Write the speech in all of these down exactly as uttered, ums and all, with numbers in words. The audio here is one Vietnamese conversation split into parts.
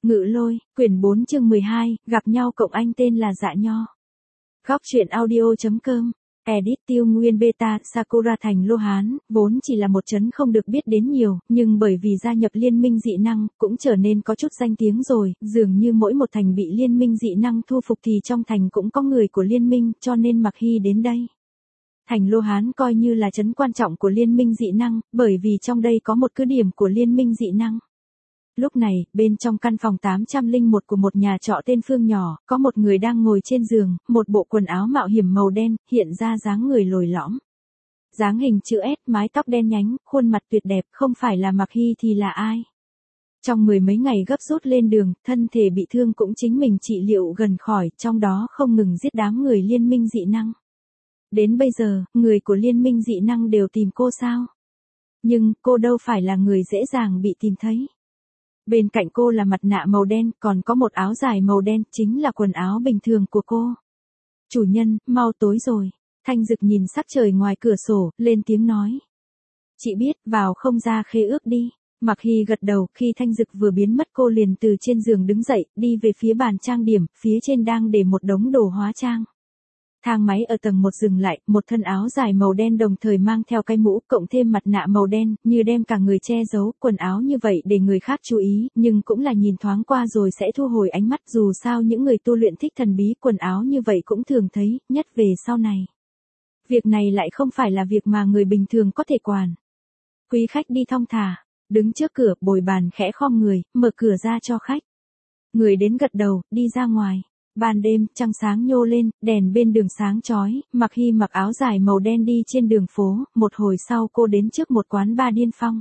Ngự Lôi, quyển bốn chương mười hai, gặp nhau cộng anh tên là Dạ Nho. Góc truyện audio.com, edit Tiêu Nguyên Beta. Sakura thành Lô Hán, vốn chỉ là một trấn không được biết đến nhiều, nhưng bởi vì gia nhập liên minh dị năng, cũng trở nên có chút danh tiếng rồi, dường như mỗi một thành bị liên minh dị năng thu phục thì trong thành cũng có người của liên minh, cho nên Mạc Hy đến đây. Thành Lô Hán coi như là trấn quan trọng của liên minh dị năng, bởi vì trong đây có một cứ điểm của liên minh dị năng. Lúc này, bên trong căn phòng tám trăm lẻ một của một nhà trọ tên Phương nhỏ, có một người đang ngồi trên giường, một bộ quần áo mạo hiểm màu đen, hiện ra dáng người lồi lõm. Dáng hình chữ S, mái tóc đen nhánh, khuôn mặt tuyệt đẹp, không phải là Mạc Hy thì là ai? Trong mười mấy ngày gấp rút lên đường, thân thể bị thương cũng chính mình trị liệu gần khỏi, trong đó không ngừng giết đám người liên minh dị năng. Đến bây giờ, người của liên minh dị năng đều tìm cô sao? Nhưng, cô đâu phải là người dễ dàng bị tìm thấy. Bên cạnh cô là mặt nạ màu đen, còn có một áo dài màu đen, chính là quần áo bình thường của cô. Chủ nhân, mau tối rồi. Thanh Dực nhìn sắc trời ngoài cửa sổ, lên tiếng nói. Chị biết, vào không ra khế ước đi. Mạc Hy gật đầu, khi Thanh Dực vừa biến mất cô liền từ trên giường đứng dậy, đi về phía bàn trang điểm, phía trên đang để một đống đồ hóa trang. Thang máy ở tầng một dừng lại, một thân áo dài màu đen đồng thời mang theo cái mũ, cộng thêm mặt nạ màu đen, như đem cả người che giấu, quần áo như vậy để người khác chú ý, nhưng cũng là nhìn thoáng qua rồi sẽ thu hồi ánh mắt, dù sao những người tu luyện thích thần bí, quần áo như vậy cũng thường thấy, nhất về sau này. Việc này lại không phải là việc mà người bình thường có thể quản. Quý khách đi thong thả, đứng trước cửa, bồi bàn khẽ khom người, mở cửa ra cho khách. Người đến gật đầu, đi ra ngoài. Ban đêm, trăng sáng nhô lên, đèn bên đường sáng chói, Mạc Hy mặc áo dài màu đen đi trên đường phố, một hồi sau cô đến trước một quán bar điên phong.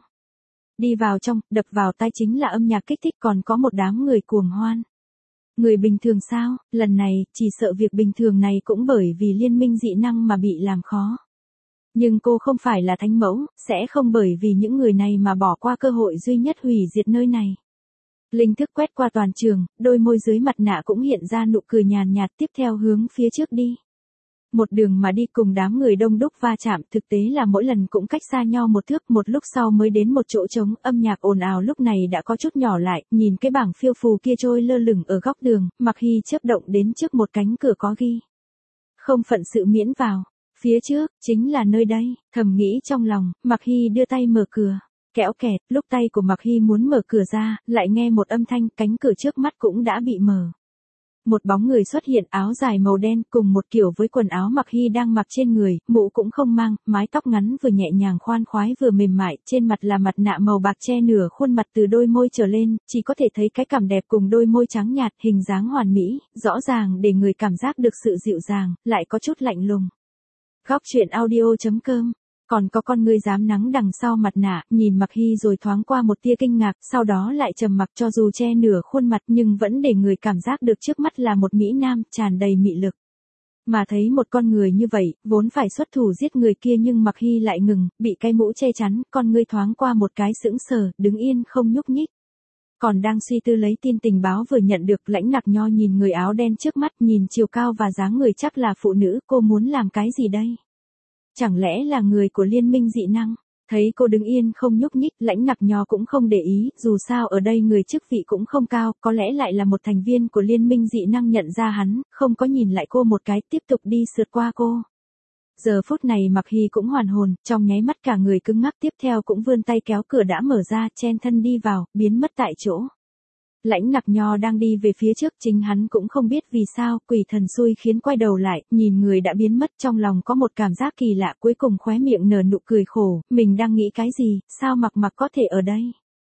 Đi vào trong, đập vào tai chính là âm nhạc kích thích, còn có một đám người cuồng hoan. Người bình thường sao, lần này, chỉ sợ việc bình thường này cũng bởi vì liên minh dị năng mà bị làm khó. Nhưng cô không phải là thánh mẫu, sẽ không bởi vì những người này mà bỏ qua cơ hội duy nhất hủy diệt nơi này. Linh thức quét qua toàn trường, đôi môi dưới mặt nạ cũng hiện ra nụ cười nhàn nhạt, tiếp theo hướng phía trước đi. Một đường mà đi cùng đám người đông đúc va chạm, thực tế là mỗi lần cũng cách xa nhau một thước, một lúc sau mới đến một chỗ trống, âm nhạc ồn ào lúc này đã có chút nhỏ lại, nhìn cái bảng phiêu phù kia trôi lơ lửng ở góc đường, Mạc Hy chớp động đến trước một cánh cửa có ghi. Không phận sự miễn vào, phía trước, chính là nơi đây, thầm nghĩ trong lòng, Mạc Hy đưa tay mở cửa. Kéo kẹt, lúc tay của Mạc Hy muốn mở cửa ra, lại nghe một âm thanh, cánh cửa trước mắt cũng đã bị mở. Một bóng người xuất hiện, áo dài màu đen, cùng một kiểu với quần áo Mạc Hy đang mặc trên người, mũ cũng không mang, mái tóc ngắn vừa nhẹ nhàng khoan khoái vừa mềm mại, trên mặt là mặt nạ màu bạc che nửa khuôn mặt từ đôi môi trở lên, chỉ có thể thấy cái cằm đẹp cùng đôi môi trắng nhạt, hình dáng hoàn mỹ, rõ ràng để người cảm giác được sự dịu dàng, lại có chút lạnh lùng. Góc truyện audio.com. Còn có con ngươi dám nắng đằng sau mặt nạ, nhìn Mạc Hy rồi thoáng qua một tia kinh ngạc, sau đó lại trầm mặc, cho dù che nửa khuôn mặt nhưng vẫn để người cảm giác được trước mắt là một mỹ nam, tràn đầy mị lực. Mà thấy một con người như vậy, vốn phải xuất thủ giết người kia nhưng Mạc Hy lại ngừng, bị cái mũ che chắn, con ngươi thoáng qua một cái sững sờ, đứng yên không nhúc nhích. Còn đang suy tư lấy tin tình báo vừa nhận được, Lãnh Nặc Nho nhìn người áo đen trước mắt, nhìn chiều cao và dáng người chắc là phụ nữ, cô muốn làm cái gì đây? Chẳng lẽ là người của liên minh dị năng? Thấy cô đứng yên không nhúc nhích, Lãnh Nặc Nho cũng không để ý, dù sao ở đây người chức vị cũng không cao, có lẽ lại là một thành viên của liên minh dị năng nhận ra hắn, không có nhìn lại cô một cái, tiếp tục đi sượt qua cô. Giờ phút này Mạc Hy cũng hoàn hồn, trong nháy mắt cả người cứng ngắc, tiếp theo cũng vươn tay kéo cửa đã mở ra, chen thân đi vào, biến mất tại chỗ. Lãnh Nặc Nho đang đi về phía trước, chính hắn cũng không biết vì sao, quỷ thần xui khiến quay đầu lại, nhìn người đã biến mất, trong lòng có một cảm giác kỳ lạ, cuối cùng khóe miệng nở nụ cười khổ, mình đang nghĩ cái gì, sao Mạc Mạc có thể ở đây?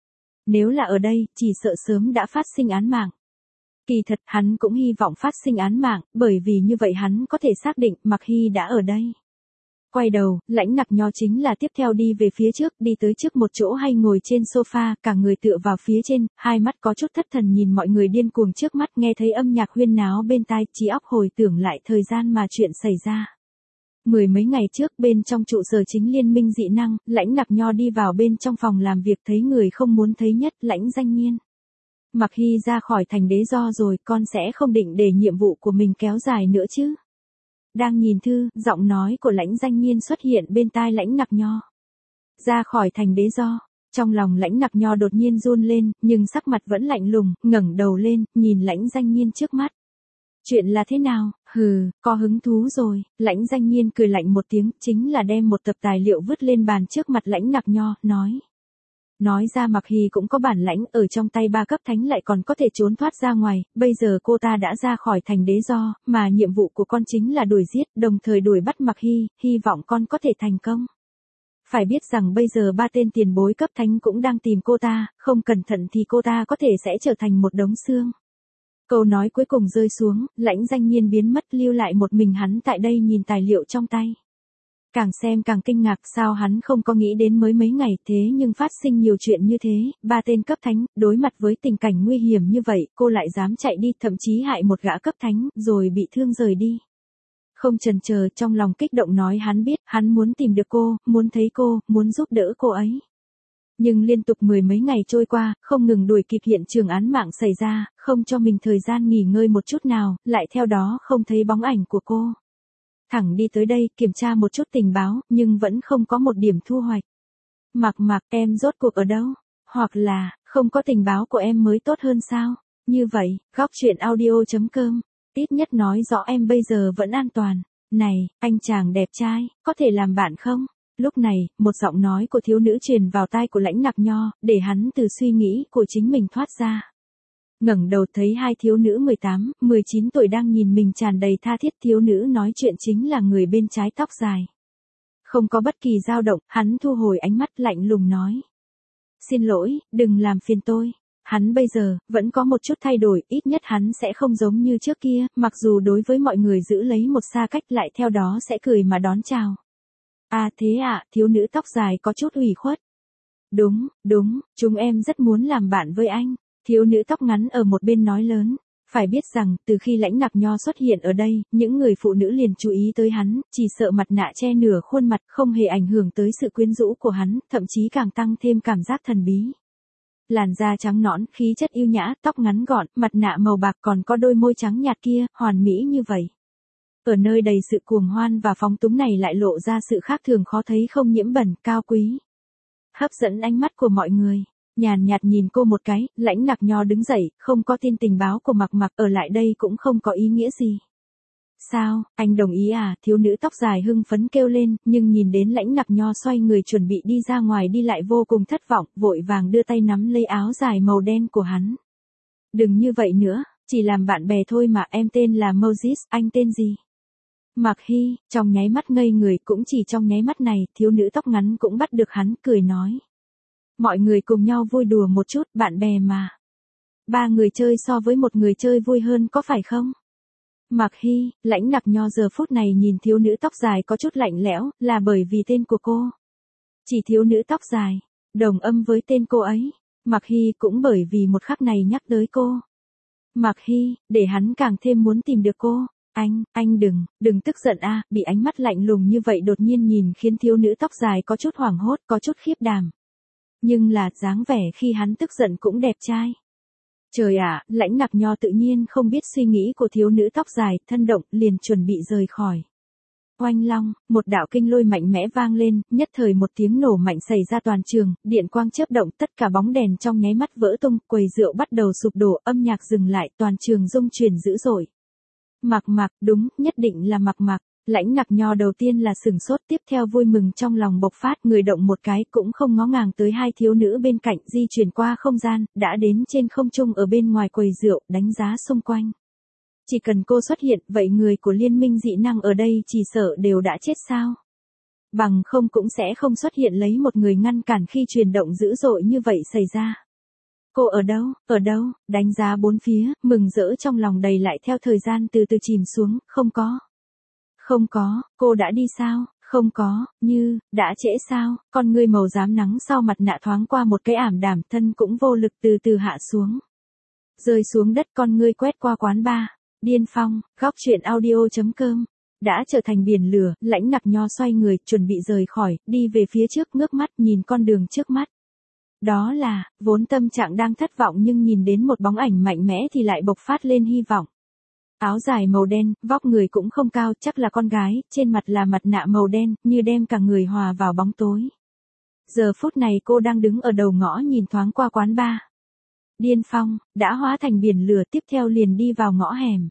Nếu là ở đây, chỉ sợ sớm đã phát sinh án mạng. Kỳ thật, hắn cũng hy vọng phát sinh án mạng, bởi vì như vậy hắn có thể xác định Mạc Hy đã ở đây. Quay đầu, Lãnh Nặc Nho chính là tiếp theo đi về phía trước, đi tới trước một chỗ hay ngồi trên sofa, cả người tựa vào phía trên, hai mắt có chút thất thần nhìn mọi người điên cuồng trước mắt, nghe thấy âm nhạc huyên náo bên tai, trí óc hồi tưởng lại thời gian mà chuyện xảy ra. Mười mấy ngày trước, bên trong trụ sở chính liên minh dị năng, Lãnh Nặc Nho đi vào bên trong phòng làm việc, thấy người không muốn thấy nhất, Lãnh Danh Nhiên. Mạc Hy ra khỏi thành đế do rồi, con sẽ không định để nhiệm vụ của mình kéo dài nữa chứ? Đang nhìn thư, giọng nói của Lãnh Danh Nhiên xuất hiện bên tai Lãnh Nặc Nho. Ra khỏi thành đế do. Trong lòng Lãnh Ngọc Nho đột nhiên run lên, nhưng sắc mặt vẫn lạnh lùng, ngẩng đầu lên, nhìn Lãnh Danh Nhiên trước mắt. Chuyện là thế nào? Hừ, có hứng thú rồi. Lãnh Danh Nhiên cười lạnh một tiếng, chính là đem một tập tài liệu vứt lên bàn trước mặt Lãnh Ngọc Nho, nói. Nói ra Mạc Hy cũng có bản lãnh, ở trong tay ba cấp thánh lại còn có thể trốn thoát ra ngoài, bây giờ cô ta đã ra khỏi thành đế do, mà nhiệm vụ của con chính là đuổi giết, đồng thời đuổi bắt Mạc Hy, hy vọng con có thể thành công. Phải biết rằng bây giờ ba tên tiền bối cấp thánh cũng đang tìm cô ta, không cẩn thận thì cô ta có thể sẽ trở thành một đống xương. Câu nói cuối cùng rơi xuống, Lãnh Danh Nhiên biến mất, lưu lại một mình hắn tại đây nhìn tài liệu trong tay. Càng xem càng kinh ngạc, sao hắn không có nghĩ đến mới mấy ngày, thế nhưng phát sinh nhiều chuyện như thế, ba tên cấp thánh, đối mặt với tình cảnh nguy hiểm như vậy, cô lại dám chạy đi, thậm chí hại một gã cấp thánh, rồi bị thương rời đi. Không chần chờ, trong lòng kích động nói hắn biết, hắn muốn tìm được cô, muốn thấy cô, muốn giúp đỡ cô ấy. Nhưng liên tục mười mấy ngày trôi qua, không ngừng đuổi kịp hiện trường án mạng xảy ra, không cho mình thời gian nghỉ ngơi một chút nào, lại theo đó không thấy bóng ảnh của cô. Thẳng đi tới đây, kiểm tra một chút tình báo, nhưng vẫn không có một điểm thu hoạch. Mạc Mạc, em rốt cuộc ở đâu? Hoặc là, không có tình báo của em mới tốt hơn sao? Như vậy, góc truyện audio chấm com, ít nhất nói rõ em bây giờ vẫn an toàn. Này, anh chàng đẹp trai, có thể làm bạn không? Lúc này, một giọng nói của thiếu nữ truyền vào tai của Lãnh Ngọc Nho, để hắn từ suy nghĩ của chính mình thoát ra. Ngẩng đầu thấy hai thiếu nữ mười tám, mười chín tuổi đang nhìn mình tràn đầy tha thiết, thiếu nữ nói chuyện chính là người bên trái tóc dài. Không có bất kỳ dao động, hắn thu hồi ánh mắt lạnh lùng nói. Xin lỗi, đừng làm phiền tôi. Hắn bây giờ, vẫn có một chút thay đổi, ít nhất hắn sẽ không giống như trước kia, mặc dù đối với mọi người giữ lấy một xa cách lại theo đó sẽ cười mà đón chào. À thế ạ, thiếu nữ tóc dài có chút ủy khuất. Đúng, đúng, chúng em rất muốn làm bạn với anh. Thiếu nữ tóc ngắn ở một bên nói lớn, phải biết rằng, từ khi Lãnh Ngọc Nho xuất hiện ở đây, những người phụ nữ liền chú ý tới hắn, chỉ sợ mặt nạ che nửa khuôn mặt không hề ảnh hưởng tới sự quyến rũ của hắn, thậm chí càng tăng thêm cảm giác thần bí. Làn da trắng nõn, khí chất yêu nhã, tóc ngắn gọn, mặt nạ màu bạc còn có đôi môi trắng nhạt kia, hoàn mỹ như vậy. Ở nơi đầy sự cuồng hoan và phóng túng này lại lộ ra sự khác thường khó thấy, không nhiễm bẩn, cao quý. Hấp dẫn ánh mắt của mọi người. Nhàn nhạt nhìn cô một cái, Lãnh Ngọc Nho đứng dậy, không có tin tình báo của Mạc Mạc ở lại đây cũng không có ý nghĩa gì. Sao, anh đồng ý à? Thiếu nữ tóc dài hưng phấn kêu lên, nhưng nhìn đến Lãnh Ngọc Nho xoay người chuẩn bị đi ra ngoài đi lại vô cùng thất vọng, vội vàng đưa tay nắm lấy áo dài màu đen của hắn. Đừng như vậy nữa, chỉ làm bạn bè thôi mà, em tên là Moses, anh tên gì? Mạc Hy, trong nháy mắt ngây người, cũng chỉ trong nháy mắt này, thiếu nữ tóc ngắn cũng bắt được hắn, cười nói. Mọi người cùng nhau vui đùa một chút, bạn bè mà. Ba người chơi so với một người chơi vui hơn có phải không? Mạc Hy, Lãnh Ngọc Nho giờ phút này nhìn thiếu nữ tóc dài có chút lạnh lẽo, là bởi vì tên của cô. Chỉ thiếu nữ tóc dài, đồng âm với tên cô ấy. Mạc Hy cũng bởi vì một khắc này nhắc tới cô. Mạc Hy, để hắn càng thêm muốn tìm được cô. Anh, anh đừng, đừng tức giận a, bị ánh mắt lạnh lùng như vậy đột nhiên nhìn khiến thiếu nữ tóc dài có chút hoảng hốt, có chút khiếp đảm. Nhưng là, dáng vẻ khi hắn tức giận cũng đẹp trai. Trời ạ, Lãnh Ngọc Nho tự nhiên không biết suy nghĩ của thiếu nữ tóc dài, thân động, liền chuẩn bị rời khỏi. Oanh long, một đạo kinh lôi mạnh mẽ vang lên, nhất thời một tiếng nổ mạnh xảy ra toàn trường, điện quang chớp động, tất cả bóng đèn trong nháy mắt vỡ tung, quầy rượu bắt đầu sụp đổ, âm nhạc dừng lại, toàn trường rung chuyển dữ dội. Mạc Mạc, đúng, nhất định là Mạc Mạc. Lãnh Ngọc Nho đầu tiên là sửng sốt, tiếp theo vui mừng trong lòng bộc phát, người động một cái, cũng không ngó ngàng tới hai thiếu nữ bên cạnh, di chuyển qua không gian, đã đến trên không trung ở bên ngoài quầy rượu, đánh giá xung quanh. Chỉ cần cô xuất hiện, vậy người của liên minh dị năng ở đây chỉ sợ đều đã chết sao? Bằng không cũng sẽ không xuất hiện lấy một người ngăn cản khi chuyển động dữ dội như vậy xảy ra. Cô ở đâu, ở đâu, đánh giá bốn phía, mừng rỡ trong lòng đầy lại theo thời gian từ từ chìm xuống, không có. Không có, cô đã đi sao? Không có, như, đã trễ sao? Con ngươi màu xám nắng sau mặt nạ thoáng qua một cái ảm đạm, thân cũng vô lực từ từ hạ xuống. Rơi xuống đất, con ngươi quét qua quán bar. Điên Phong, góc truyện audio chấm com. Đã trở thành biển lửa, Lãnh Ngọc Nho xoay người, chuẩn bị rời khỏi, đi về phía trước, ngước mắt nhìn con đường trước mắt. Đó là, vốn tâm trạng đang thất vọng nhưng nhìn đến một bóng ảnh mạnh mẽ thì lại bộc phát lên hy vọng. Áo dài màu đen, vóc người cũng không cao, chắc là con gái, trên mặt là mặt nạ màu đen, như đem cả người hòa vào bóng tối. Giờ phút này cô đang đứng ở đầu ngõ nhìn thoáng qua quán bar. Điên Phong, đã hóa thành biển lửa tiếp theo liền đi vào ngõ hẻm.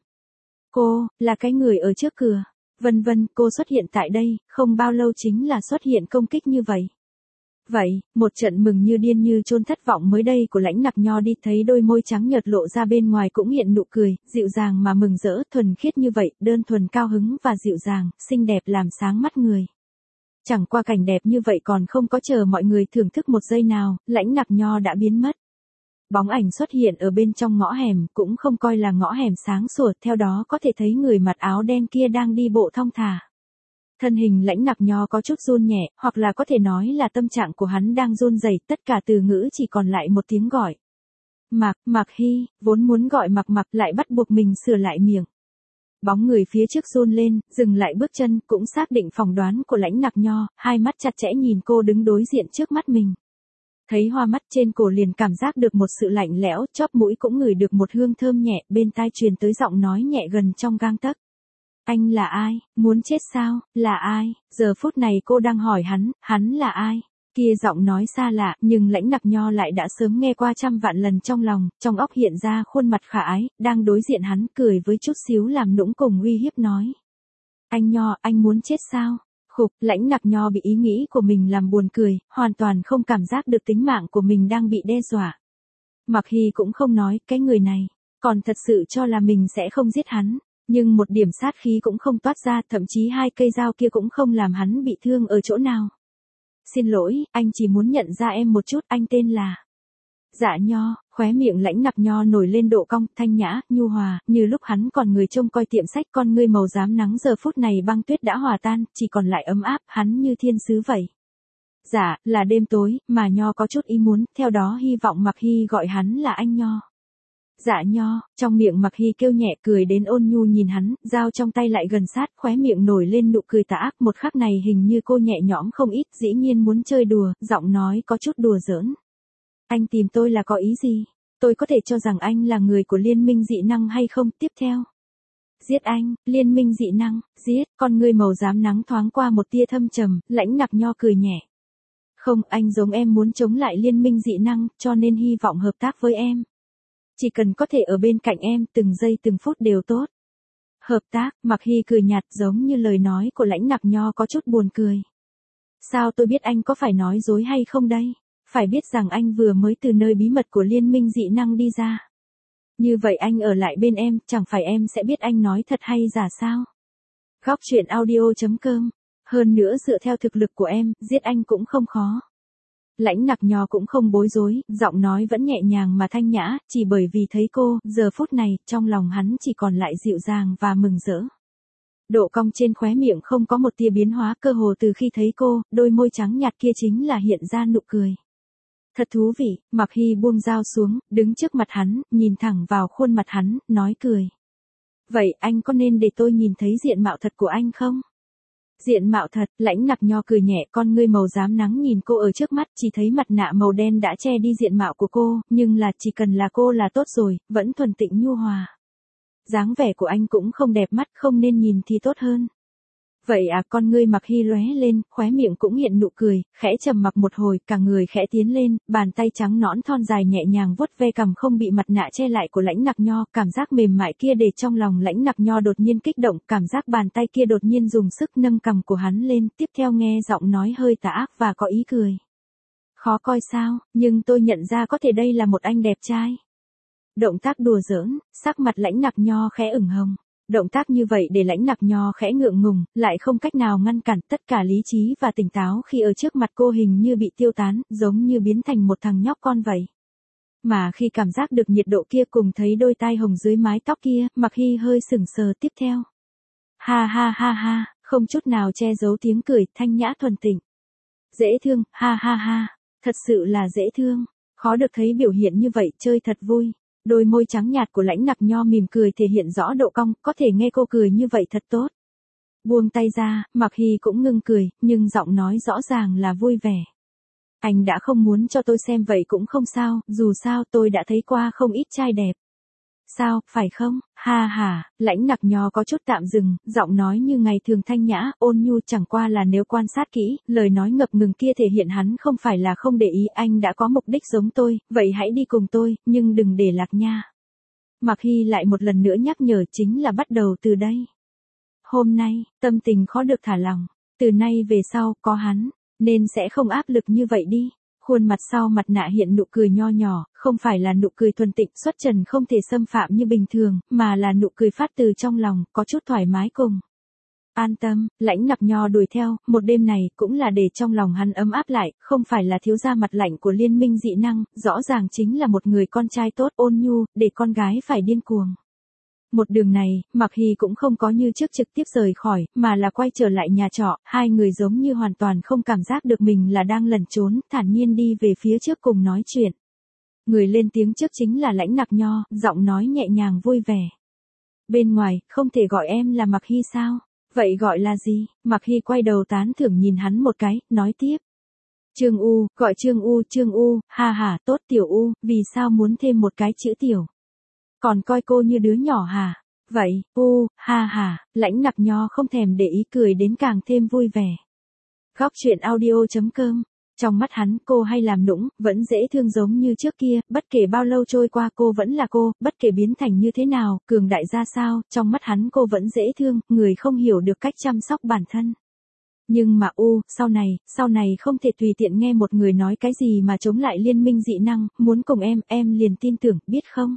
Cô, là cái người ở trước cửa. Vân vân, cô xuất hiện tại đây, không bao lâu chính là xuất hiện công kích như vậy. Vậy, một trận mừng như điên như chôn thất vọng mới đây của Lãnh Nặc Nho đi thấy đôi môi trắng nhợt lộ ra bên ngoài cũng hiện nụ cười, dịu dàng mà mừng rỡ, thuần khiết như vậy, đơn thuần cao hứng và dịu dàng, xinh đẹp làm sáng mắt người. Chẳng qua cảnh đẹp như vậy còn không có chờ mọi người thưởng thức một giây nào, Lãnh Nặc Nho đã biến mất. Bóng ảnh xuất hiện ở bên trong ngõ hẻm, cũng không coi là ngõ hẻm sáng sủa, theo đó có thể thấy người mặc áo đen kia đang đi bộ thong thả. Thân hình Lãnh Nặc Nho có chút run nhẹ, hoặc là có thể nói là tâm trạng của hắn đang run rẩy, tất cả từ ngữ chỉ còn lại một tiếng gọi. Mạc, Mạc Hy, vốn muốn gọi Mạc Mạc lại bắt buộc mình sửa lại miệng. Bóng người phía trước run lên, dừng lại bước chân, cũng xác định phỏng đoán của Lãnh Nặc Nho, hai mắt chặt chẽ nhìn cô đứng đối diện trước mắt mình. Thấy hoa mắt trên cổ liền cảm giác được một sự lạnh lẽo, chóp mũi cũng ngửi được một hương thơm nhẹ, bên tai truyền tới giọng nói nhẹ gần trong gang tấc. Anh là ai, muốn chết sao, là ai, giờ phút này cô đang hỏi hắn, hắn là ai? Kia giọng nói xa lạ, nhưng Lãnh Nặc Nho lại đã sớm nghe qua trăm vạn lần trong lòng, trong óc hiện ra khuôn mặt khả ái, đang đối diện hắn cười với chút xíu làm nũng cùng uy hiếp nói. Anh Nho, anh muốn chết sao? Khục, Lãnh Nặc Nho bị ý nghĩ của mình làm buồn cười, hoàn toàn không cảm giác được tính mạng của mình đang bị đe dọa. Mạc Hy cũng không nói, cái người này, còn thật sự cho là mình sẽ không giết hắn, nhưng một điểm sát khí cũng không toát ra, thậm chí hai cây dao kia cũng không làm hắn bị thương ở chỗ nào. Xin lỗi, anh chỉ muốn nhận ra em một chút, anh tên là... Dạ Nho, khóe miệng Lãnh Nặc Nho nổi lên độ cong, thanh nhã, nhu hòa, như lúc hắn còn người trông coi tiệm sách, con ngươi màu xám nắng giờ phút này băng tuyết đã hòa tan, chỉ còn lại ấm áp, hắn như thiên sứ vậy. Dạ, là đêm tối, mà Nho có chút ý muốn, theo đó hy vọng Mạc Hy gọi hắn là anh Nho. Dạ Nho, trong miệng Mạc Hy kêu nhẹ cười đến ôn nhu nhìn hắn, dao trong tay lại gần sát, khóe miệng nổi lên nụ cười tà ác, một khắc này hình như cô nhẹ nhõm không ít, dĩ nhiên muốn chơi đùa, giọng nói có chút đùa giỡn. Anh tìm tôi là có ý gì? Tôi có thể cho rằng anh là người của liên minh dị năng hay không? Tiếp theo. Giết anh, liên minh dị năng, giết, con ngươi màu xám nắng thoáng qua một tia thâm trầm, Lãnh Nặc Nho cười nhẹ. Không, anh giống em muốn chống lại liên minh dị năng, cho nên hy vọng hợp tác với em. Chỉ cần có thể ở bên cạnh em, từng giây từng phút đều tốt. Hợp tác, Mạc Hy cười nhạt giống như lời nói của Lãnh Nặc Nho có chút buồn cười. Sao tôi biết anh có phải nói dối hay không đây? Phải biết rằng anh vừa mới từ nơi bí mật của liên minh dị năng đi ra. Như vậy anh ở lại bên em, chẳng phải em sẽ biết anh nói thật hay giả sao? Góc truyện audio chấm com. Hơn nữa dựa theo thực lực của em, giết anh cũng không khó. Lãnh Nặc Nho cũng không bối rối, giọng nói vẫn nhẹ nhàng mà thanh nhã, chỉ bởi vì thấy cô, giờ phút này, trong lòng hắn chỉ còn lại dịu dàng và mừng rỡ. Độ cong trên khóe miệng không có một tia biến hóa, cơ hồ từ khi thấy cô, đôi môi trắng nhạt kia chính là hiện ra nụ cười. Thật thú vị, Mạc Hy buông dao xuống, đứng trước mặt hắn, nhìn thẳng vào khuôn mặt hắn, nói cười. Vậy anh có nên để tôi nhìn thấy diện mạo thật của anh không? Diện mạo thật, Lãnh Nặc Nho cười nhẹ, con ngươi màu xám nắng nhìn cô ở trước mắt, chỉ thấy mặt nạ màu đen đã che đi diện mạo của cô, nhưng là chỉ cần là cô là tốt rồi, vẫn thuần tịnh nhu hòa. Dáng vẻ của anh cũng không đẹp mắt, không nên nhìn thì tốt hơn. Vậy à, con ngươi Mạc Hy lóe lên, khóe miệng cũng hiện nụ cười, khẽ trầm mặc một hồi, cả người khẽ tiến lên, bàn tay trắng nõn thon dài nhẹ nhàng vuốt ve cằm không bị mặt nạ che lại của Lãnh Nặc Nho, cảm giác mềm mại kia để trong lòng Lãnh Nặc Nho đột nhiên kích động, cảm giác bàn tay kia đột nhiên dùng sức nâng cằm của hắn lên, tiếp theo nghe giọng nói hơi tà ác và có ý cười. Khó coi sao, nhưng tôi nhận ra có thể đây là một anh đẹp trai. Động tác đùa giỡn, sắc mặt Lãnh Nặc Nho khẽ ửng hồng. Động tác như vậy để Lãnh Nặc Nho khẽ ngượng ngùng, lại không cách nào ngăn cản, tất cả lý trí và tỉnh táo khi ở trước mặt cô hình như bị tiêu tán, giống như biến thành một thằng nhóc con vậy. Mà khi cảm giác được nhiệt độ kia cùng thấy đôi tai hồng dưới mái tóc kia, Mạc Hy hơi sững sờ tiếp theo. Ha ha ha ha, không chút nào che giấu tiếng cười, thanh nhã thuần tịnh. Dễ thương, ha ha ha, thật sự là dễ thương, khó được thấy biểu hiện như vậy, chơi thật vui. Đôi môi trắng nhạt của Lãnh Nặc Nho mỉm cười thể hiện rõ độ cong, có thể nghe cô cười như vậy thật tốt. Buông tay ra, Mạc Hy cũng ngưng cười, nhưng giọng nói rõ ràng là vui vẻ. Anh đã không muốn cho tôi xem vậy cũng không sao, dù sao tôi đã thấy qua không ít trai đẹp. Sao, phải không? Ha ha, Lãnh Ngọc Nho có chút tạm dừng, giọng nói như ngày thường thanh nhã, ôn nhu, chẳng qua là nếu quan sát kỹ, lời nói ngập ngừng kia thể hiện hắn không phải là không để ý, anh đã có mục đích giống tôi, vậy hãy đi cùng tôi, nhưng đừng để lạc nha. Mạc Hy lại một lần nữa nhắc nhở, chính là bắt đầu từ đây. Hôm nay, tâm tình khó được thả lỏng, từ nay về sau, có hắn, nên sẽ không áp lực như vậy đi. Khuôn mặt sau mặt nạ hiện nụ cười nho nhỏ, không phải là nụ cười thuần tịnh xuất trần không thể xâm phạm như bình thường, mà là nụ cười phát từ trong lòng, có chút thoải mái cùng. An tâm, Lãnh Ngọc Nho đuổi theo, một đêm này cũng là để trong lòng hắn ấm áp lại, không phải là thiếu gia mặt lạnh của liên minh dị năng, rõ ràng chính là một người con trai tốt ôn nhu, để con gái phải điên cuồng. Một đường này, Mạc Hy cũng không có như trước trực tiếp rời khỏi, mà là quay trở lại nhà trọ, hai người giống như hoàn toàn không cảm giác được mình là đang lẩn trốn, thản nhiên đi về phía trước cùng nói chuyện. Người lên tiếng trước chính là Lãnh Ngọc Nho, giọng nói nhẹ nhàng vui vẻ. Bên ngoài, không thể gọi em là Mạc Hy sao? Vậy gọi là gì? Mạc Hy quay đầu tán thưởng nhìn hắn một cái, nói tiếp. Trương U, gọi Trương U, Trương U, ha ha, tốt Tiểu U, vì sao muốn thêm một cái chữ Tiểu? Còn coi cô như đứa nhỏ hả? Vậy, U, ha ha, Lãnh Ngọc Nho không thèm để ý cười đến càng thêm vui vẻ. Góc truyện audio chấm com. Trong mắt hắn, cô hay làm nũng, vẫn dễ thương giống như trước kia, bất kể bao lâu trôi qua cô vẫn là cô, bất kể biến thành như thế nào, cường đại ra sao, trong mắt hắn cô vẫn dễ thương, người không hiểu được cách chăm sóc bản thân. Nhưng mà U, sau này, sau này không thể tùy tiện nghe một người nói cái gì mà chống lại liên minh dị năng, muốn cùng em, em liền tin tưởng, biết không?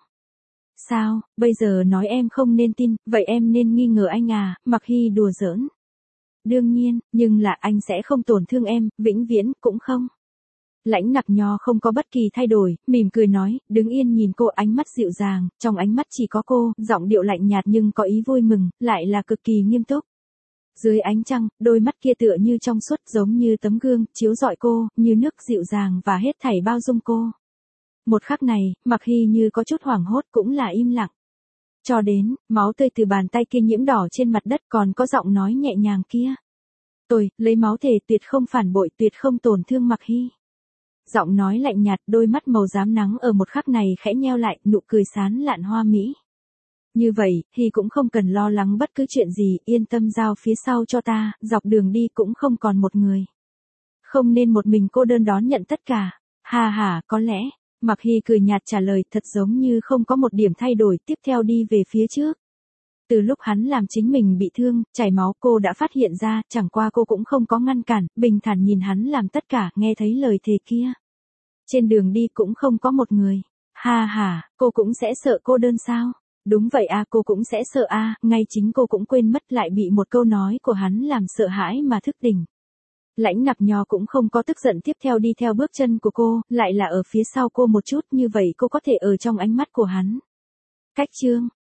Sao, bây giờ nói em không nên tin, vậy em nên nghi ngờ anh à, Mạc Hy đùa giỡn. Đương nhiên, nhưng là anh sẽ không tổn thương em, vĩnh viễn, cũng không. Lãnh Ngọc Nho không có bất kỳ thay đổi, mỉm cười nói, đứng yên nhìn cô, ánh mắt dịu dàng, trong ánh mắt chỉ có cô, giọng điệu lạnh nhạt nhưng có ý vui mừng, lại là cực kỳ nghiêm túc. Dưới ánh trăng, đôi mắt kia tựa như trong suốt giống như tấm gương, chiếu rọi cô, như nước dịu dàng và hết thảy bao dung cô. Một khắc này, Mạc Hy như có chút hoảng hốt cũng là im lặng. Cho đến, máu tươi từ bàn tay kia nhiễm đỏ trên mặt đất còn có giọng nói nhẹ nhàng kia. Tôi, lấy máu thề tuyệt không phản bội, tuyệt không tổn thương Mạc Hy. Giọng nói lạnh nhạt, đôi mắt màu xám nắng ở một khắc này khẽ nheo lại, nụ cười sán lạn hoa mỹ. Như vậy, Hy cũng không cần lo lắng bất cứ chuyện gì, yên tâm giao phía sau cho ta, dọc đường đi cũng không còn một người. Không nên một mình cô đơn đón nhận tất cả. Ha ha, có lẽ. Mạc Hy cười nhạt trả lời, thật giống như không có một điểm thay đổi, tiếp theo đi về phía trước. Từ lúc hắn làm chính mình bị thương, chảy máu, cô đã phát hiện ra, chẳng qua cô cũng không có ngăn cản, bình thản nhìn hắn làm tất cả, nghe thấy lời thề kia. Trên đường đi cũng không có một người. Ha ha, cô cũng sẽ sợ cô đơn sao? Đúng vậy à, cô cũng sẽ sợ à, ngay chính cô cũng quên mất, lại bị một câu nói của hắn làm sợ hãi mà thức tỉnh. Lãnh Ngọc Nho cũng không có tức giận, tiếp theo đi theo bước chân của cô, lại là ở phía sau cô một chút, như vậy cô có thể ở trong ánh mắt của hắn. Cách chương